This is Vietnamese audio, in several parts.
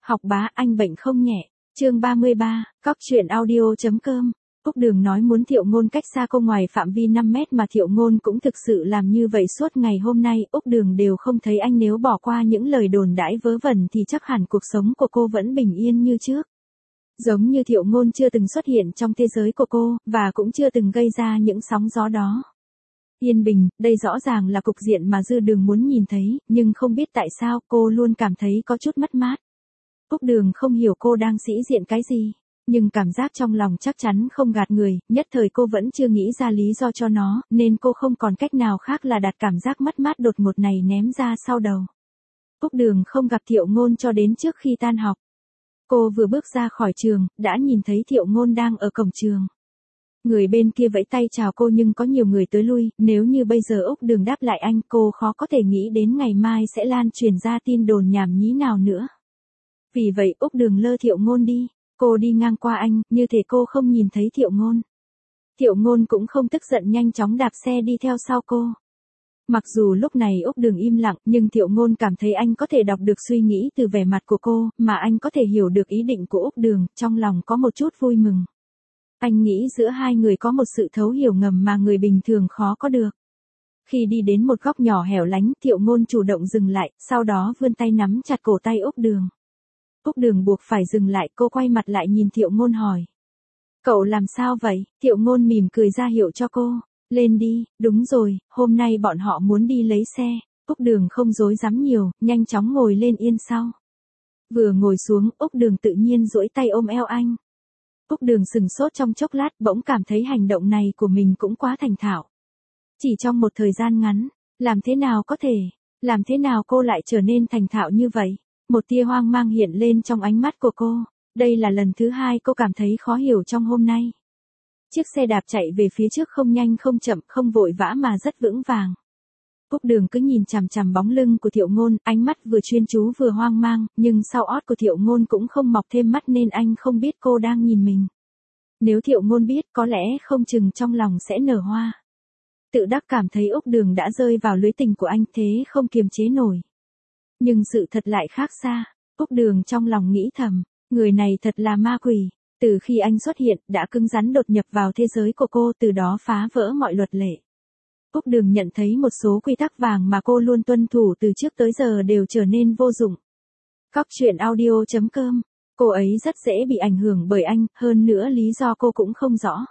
Học bá anh bệnh không nhẹ. Chương 33, Cóc truyện audio.com. Úc Đường nói muốn Thiệu Ngôn cách xa cô ngoài phạm vi 5 mét mà Thiệu Ngôn cũng thực sự làm như vậy suốt ngày hôm nay. Úc Đường đều không thấy anh, nếu bỏ qua những lời đồn đãi vớ vẩn thì chắc hẳn cuộc sống của cô vẫn bình yên như trước. Giống như Thiệu Ngôn chưa từng xuất hiện trong thế giới của cô, và cũng chưa từng gây ra những sóng gió đó. Yên bình, đây rõ ràng là cục diện mà Dư Đường muốn nhìn thấy, nhưng không biết tại sao cô luôn cảm thấy có chút mất mát. Úc Đường không hiểu cô đang sĩ diện cái gì, nhưng cảm giác trong lòng chắc chắn không gạt người, nhất thời cô vẫn chưa nghĩ ra lý do cho nó, nên cô không còn cách nào khác là đặt cảm giác mất mát đột ngột này ném ra sau đầu. Úc Đường không gặp Thiệu Ngôn cho đến trước khi tan học. Cô vừa bước ra khỏi trường, đã nhìn thấy Thiệu Ngôn đang ở cổng trường. Người bên kia vẫy tay chào cô nhưng có nhiều người tới lui, nếu như bây giờ Úc Đường đáp lại anh, cô khó có thể nghĩ đến ngày mai sẽ lan truyền ra tin đồn nhảm nhí nào nữa. Vì vậy Úc Đường lơ Thiệu Ngôn đi, cô đi ngang qua anh, như thể cô không nhìn thấy Thiệu Ngôn. Thiệu Ngôn cũng không tức giận, nhanh chóng đạp xe đi theo sau cô. Mặc dù lúc này Úc Đường im lặng, nhưng Thiệu Ngôn cảm thấy anh có thể đọc được suy nghĩ từ vẻ mặt của cô, mà anh có thể hiểu được ý định của Úc Đường, trong lòng có một chút vui mừng. Anh nghĩ giữa hai người có một sự thấu hiểu ngầm mà người bình thường khó có được. Khi đi đến một góc nhỏ hẻo lánh, Thiệu Ngôn chủ động dừng lại, sau đó vươn tay nắm chặt cổ tay Úc Đường. Úc Đường buộc phải dừng lại, cô quay mặt lại nhìn Thiệu Ngôn hỏi. Cậu làm sao vậy? Thiệu Ngôn mỉm cười ra hiệu cho cô. Lên đi, đúng rồi, hôm nay bọn họ muốn đi lấy xe. Úc Đường không dối dám nhiều, nhanh chóng ngồi lên yên sau. Vừa ngồi xuống, Úc Đường tự nhiên duỗi tay ôm eo anh. Úc Đường sừng sốt trong chốc lát, bỗng cảm thấy hành động này của mình cũng quá thành thạo. Chỉ trong một thời gian ngắn, làm thế nào có thể, làm thế nào cô lại trở nên thành thạo như vậy? Một tia hoang mang hiện lên trong ánh mắt của cô. Đây là lần thứ hai cô cảm thấy khó hiểu trong hôm nay. Chiếc xe đạp chạy về phía trước không nhanh không chậm, không vội vã mà rất vững vàng. Úc Đường cứ nhìn chằm chằm bóng lưng của Thiệu Ngôn, ánh mắt vừa chuyên chú vừa hoang mang, nhưng sau ót của Thiệu Ngôn cũng không mọc thêm mắt nên anh không biết cô đang nhìn mình. Nếu Thiệu Ngôn biết, có lẽ không chừng trong lòng sẽ nở hoa. Tự đắc cảm thấy Úc Đường đã rơi vào lưới tình của anh, thế không kiềm chế nổi. Nhưng sự thật lại khác xa. Úc Đường trong lòng nghĩ thầm, người này thật là ma quỷ. Từ khi anh xuất hiện, đã cứng rắn đột nhập vào thế giới của cô, từ đó phá vỡ mọi luật lệ. Úc Đường nhận thấy một số quy tắc vàng mà cô luôn tuân thủ từ trước tới giờ đều trở nên vô dụng. Cóc truyện audio.com. Cô ấy rất dễ bị ảnh hưởng bởi anh, hơn nữa lý do cô cũng không rõ.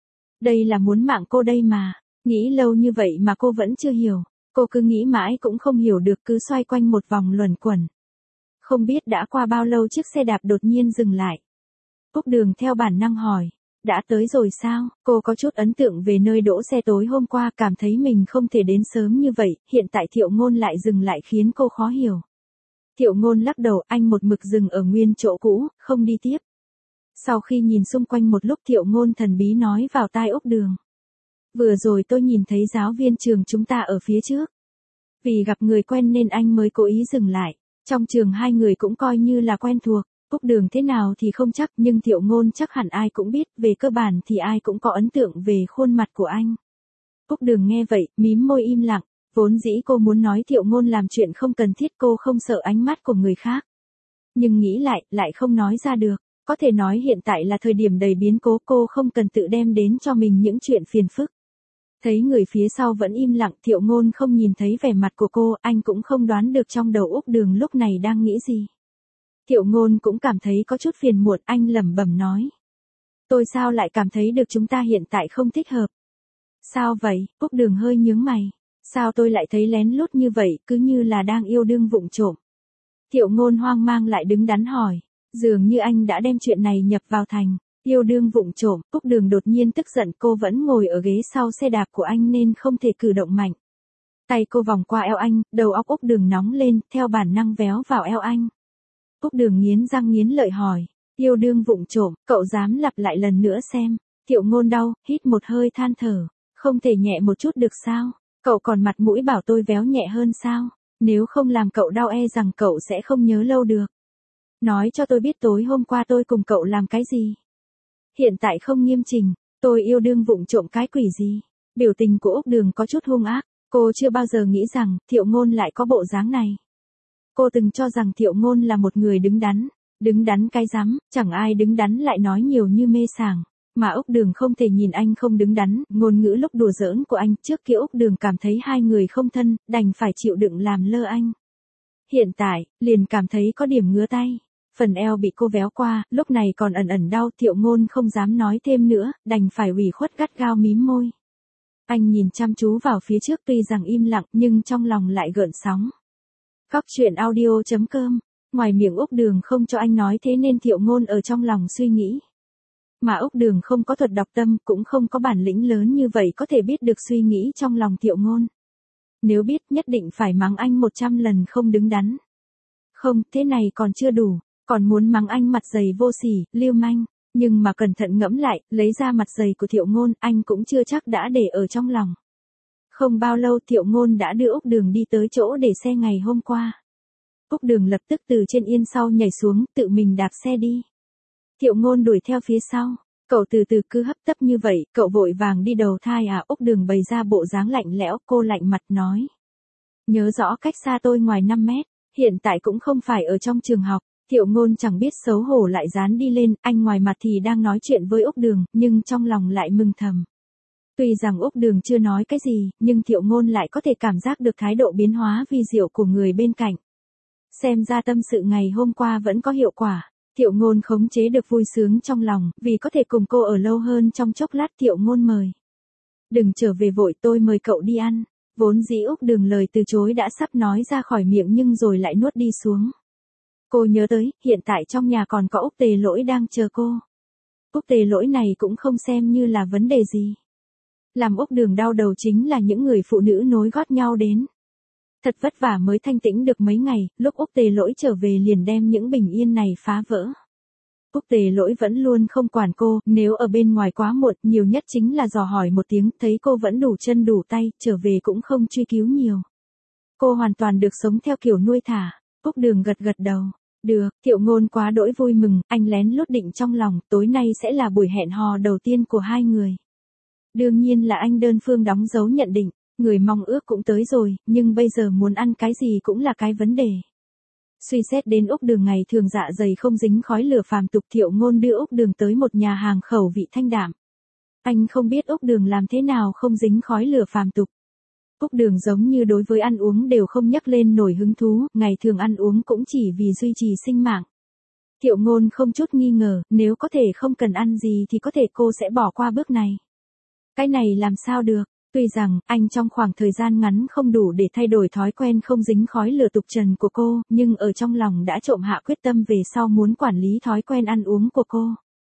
Đây là muốn mạng cô đây mà. Nghĩ lâu như vậy mà cô vẫn chưa hiểu. Cô cứ nghĩ mãi cũng không hiểu được, cứ xoay quanh một vòng luẩn quẩn. Không biết đã qua bao lâu chiếc xe đạp đột nhiên dừng lại. Úc Đường theo bản năng hỏi. Đã tới rồi sao? Cô có chút ấn tượng về nơi đỗ xe tối hôm qua, cảm thấy mình không thể đến sớm như vậy, hiện tại Thiệu Ngôn lại dừng lại khiến cô khó hiểu. Thiệu Ngôn lắc đầu, anh một mực dừng ở nguyên chỗ cũ, không đi tiếp. Sau khi nhìn xung quanh một lúc, Thiệu Ngôn thần bí nói vào tai Úc Đường. Vừa rồi tôi nhìn thấy giáo viên trường chúng ta ở phía trước. Vì gặp người quen nên anh mới cố ý dừng lại. Trong trường hai người cũng coi như là quen thuộc. Úc Đường thế nào thì không chắc, nhưng Thiệu Ngôn chắc hẳn ai cũng biết, về cơ bản thì ai cũng có ấn tượng về khuôn mặt của anh. Úc Đường nghe vậy, mím môi im lặng, vốn dĩ cô muốn nói Thiệu Ngôn làm chuyện không cần thiết, cô không sợ ánh mắt của người khác. Nhưng nghĩ lại không nói ra được, có thể nói hiện tại là thời điểm đầy biến cố, cô không cần tự đem đến cho mình những chuyện phiền phức. Thấy người phía sau vẫn im lặng, Thiệu Ngôn không nhìn thấy vẻ mặt của cô, anh cũng không đoán được trong đầu Úc Đường lúc này đang nghĩ gì. Thiệu Ngôn cũng cảm thấy có chút phiền muộn, anh lẩm bẩm nói. Tôi sao lại cảm thấy được chúng ta hiện tại không thích hợp? Sao vậy? Úc Đường hơi nhướng mày. Sao tôi lại thấy lén lút như vậy, cứ như là đang yêu đương vụng trộm? Thiệu Ngôn hoang mang lại đứng đắn hỏi. Dường như anh đã đem chuyện này nhập vào thành. Yêu đương vụng trộm. Úc Đường đột nhiên tức giận, cô vẫn ngồi ở ghế sau xe đạp của anh nên không thể cử động mạnh. Tay cô vòng qua eo anh, đầu óc Úc Đường nóng lên, theo bản năng véo vào eo anh. Úc Đường nghiến răng nghiến lợi hỏi. Yêu đương vụng trộm, cậu dám lặp lại lần nữa xem. Thiệu Ngôn đau, hít một hơi than thở. Không thể nhẹ một chút được sao? Cậu còn mặt mũi bảo tôi véo nhẹ hơn sao? Nếu không làm cậu đau e rằng cậu sẽ không nhớ lâu được. Nói cho tôi biết tối hôm qua tôi cùng cậu làm cái gì? Hiện tại không nghiêm chỉnh, tôi yêu đương vụng trộm cái quỷ gì? Biểu tình của Úc Đường có chút hung ác, cô chưa bao giờ nghĩ rằng Thiệu Ngôn lại có bộ dáng này. Cô từng cho rằng Thiệu Ngôn là một người đứng đắn, Đứng đắn cái rắm, chẳng ai đứng đắn lại nói nhiều như mê sảng. Mà Úc Đường không thể nhìn anh không đứng đắn, ngôn ngữ lúc đùa giỡn của anh, trước kia Úc Đường cảm thấy hai người không thân, đành phải chịu đựng làm lơ anh. Hiện tại, liền cảm thấy có điểm ngứa tay. Phần eo bị cô véo qua, lúc này còn ẩn ẩn đau, Thiệu Ngôn không dám nói thêm nữa, đành phải ủy khuất gắt gao mím môi. Anh nhìn chăm chú vào phía trước tuy rằng im lặng nhưng trong lòng lại gợn sóng. Cóc truyện audio.com. Ngoài miệng Úc Đường không cho anh nói thế nên Thiệu Ngôn ở trong lòng suy nghĩ. Mà Úc Đường không có thuật đọc tâm, cũng không có bản lĩnh lớn như vậy có thể biết được suy nghĩ trong lòng Thiệu Ngôn. Nếu biết nhất định phải mắng anh 100 lần không đứng đắn. Không, thế này còn chưa đủ, còn muốn mắng anh mặt dày vô sỉ, lưu manh. Nhưng mà cẩn thận ngẫm lại, lấy ra mặt dày của Thiệu Ngôn, anh cũng chưa chắc đã để ở trong lòng. Không bao lâu Thiệu Ngôn đã đưa Úc Đường đi tới chỗ để xe ngày hôm qua. Úc Đường lập tức từ trên yên sau nhảy xuống, tự mình đạp xe đi. Thiệu Ngôn đuổi theo phía sau. Cậu từ từ cứ hấp tấp như vậy, cậu vội vàng đi đầu thai à? Úc Đường bày ra bộ dáng lạnh lẽo, cô lạnh mặt nói. Nhớ rõ cách xa tôi ngoài 5 mét, hiện tại cũng không phải ở trong trường học. Thiệu Ngôn chẳng biết xấu hổ lại dán đi lên, anh ngoài mặt thì đang nói chuyện với Úc Đường, nhưng trong lòng lại mừng thầm. Tuy rằng Úc Đường chưa nói cái gì, nhưng Thiệu Ngôn lại có thể cảm giác được thái độ biến hóa vi diệu của người bên cạnh. Xem ra tâm sự ngày hôm qua vẫn có hiệu quả. Thiệu Ngôn khống chế được vui sướng trong lòng, vì có thể cùng cô ở lâu hơn trong chốc lát. Thiệu Ngôn mời. Đừng trở về vội, tôi mời cậu đi ăn. Vốn dĩ Úc Đường lời từ chối đã sắp nói ra khỏi miệng nhưng rồi lại nuốt đi xuống. Cô nhớ tới, hiện tại trong nhà còn có Úc Tề Lỗi đang chờ cô. Úc Tề Lỗi này cũng không xem như là vấn đề gì. Làm Úc Đường đau đầu chính là những người phụ nữ nối gót nhau đến. Thật vất vả mới thanh tĩnh được mấy ngày, lúc Úc Tề Lỗi trở về liền đem những bình yên này phá vỡ. Úc Tề Lỗi vẫn luôn không quản cô, nếu ở bên ngoài quá muộn, nhiều nhất chính là dò hỏi một tiếng, thấy cô vẫn đủ chân đủ tay, trở về cũng không truy cứu nhiều. Cô hoàn toàn được sống theo kiểu nuôi thả. Úc Đường gật gật đầu. Được, Thiệu Ngôn quá đỗi vui mừng, anh lén lút định trong lòng, tối nay sẽ là buổi hẹn hò đầu tiên của hai người. Đương nhiên là anh đơn phương đóng dấu nhận định, người mong ước cũng tới rồi, nhưng bây giờ muốn ăn cái gì cũng là cái vấn đề. Suy xét đến Úc Đường ngày thường dạ dày không dính khói lửa phàm tục, Thiệu Ngôn đưa Úc Đường tới một nhà hàng khẩu vị thanh đạm. Anh không biết Úc Đường làm thế nào không dính khói lửa phàm tục. Úc Đường giống như đối với ăn uống đều không nhắc lên nổi hứng thú, ngày thường ăn uống cũng chỉ vì duy trì sinh mạng. Thiệu Ngôn không chút nghi ngờ, nếu có thể không cần ăn gì thì có thể cô sẽ bỏ qua bước này. Cái này làm sao được, tuy rằng anh trong khoảng thời gian ngắn không đủ để thay đổi thói quen không dính khói lửa tục trần của cô, nhưng ở trong lòng đã trộm hạ quyết tâm về sau muốn quản lý thói quen ăn uống của cô.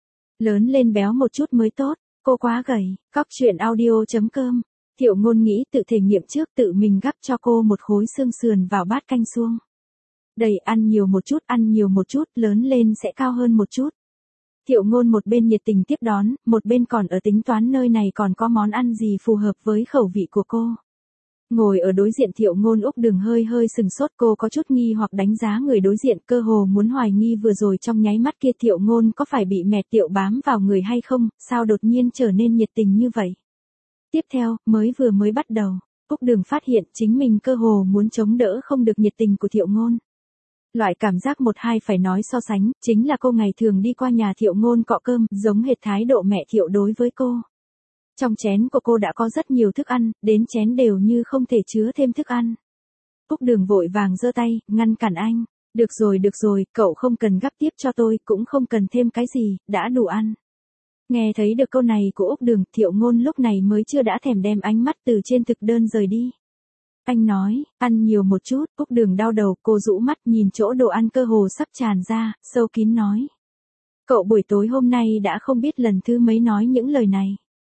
Lớn lên béo một chút mới tốt, cô quá gầy. Cóc truyện audio.com. Thiệu Ngôn nghĩ tự thể nghiệm trước, tự mình gắp cho cô một khối xương sườn vào bát canh suông. Đầy, ăn nhiều một chút, lớn lên sẽ cao hơn một chút. Thiệu Ngôn một bên nhiệt tình tiếp đón, một bên còn ở tính toán nơi này còn có món ăn gì phù hợp với khẩu vị của cô. Ngồi ở đối diện Thiệu Ngôn, Úc Đường hơi sừng sốt, cô có chút nghi hoặc đánh giá người đối diện, cơ hồ muốn hoài nghi vừa rồi trong nháy mắt kia Thiệu Ngôn có phải bị mẹt tiệu bám vào người hay không, sao đột nhiên trở nên nhiệt tình như vậy. Tiếp theo, vừa mới bắt đầu, Úc Đường phát hiện chính mình cơ hồ muốn chống đỡ không được nhiệt tình của Thiệu Ngôn. Loại cảm giác một hai phải nói so sánh, chính là cô ngày thường đi qua nhà Thiệu Ngôn cọ cơm, giống hệt thái độ mẹ Thiệu đối với cô. Trong chén của cô đã có rất nhiều thức ăn, đến chén đều như không thể chứa thêm thức ăn. Úc Đường vội vàng giơ tay, ngăn cản anh. Được rồi, cậu không cần gắp tiếp cho tôi, cũng không cần thêm cái gì, đã đủ ăn. Nghe thấy được câu này của Úc Đường, Thiệu Ngôn lúc này mới chưa đã thèm đem ánh mắt từ trên thực đơn rời đi. Anh nói, ăn nhiều một chút. Úc Đường đau đầu, cô rũ mắt nhìn chỗ đồ ăn cơ hồ sắp tràn ra, sâu kín nói. Cậu buổi tối hôm nay đã không biết lần thứ mấy nói những lời này.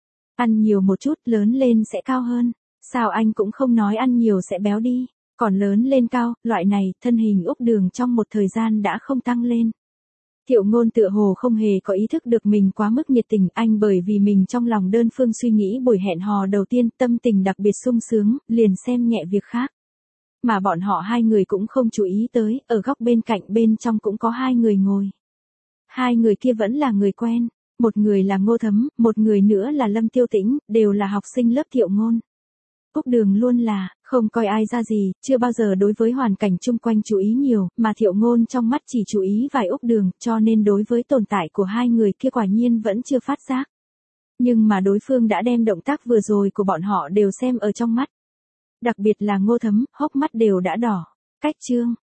Ăn nhiều một chút, lớn lên sẽ cao hơn. Sao anh cũng không nói ăn nhiều sẽ béo đi, còn lớn lên cao, loại này, thân hình Úc Đường trong một thời gian đã không tăng lên. Thiệu Ngôn tựa hồ không hề có ý thức được mình quá mức nhiệt tình, anh bởi vì mình trong lòng đơn phương suy nghĩ buổi hẹn hò đầu tiên, tâm tình đặc biệt sung sướng, liền xem nhẹ việc khác. Mà bọn họ hai người cũng không chú ý tới, ở góc bên cạnh bên trong cũng có hai người ngồi. Hai người kia vẫn là người quen, một người là Ngô Thấm, một người nữa là Lâm Tiêu Tĩnh, đều là học sinh lớp Thiệu Ngôn. Úc Đường luôn là, không coi ai ra gì, chưa bao giờ đối với hoàn cảnh chung quanh chú ý nhiều, mà Thiệu Ngôn trong mắt chỉ chú ý vài Úc Đường, cho nên đối với tồn tại của hai người kia quả nhiên vẫn chưa phát giác. Nhưng mà đối phương đã đem động tác vừa rồi của bọn họ đều xem ở trong mắt. Đặc biệt là Ngô Thấm, hốc mắt đều đã đỏ. Cách chương.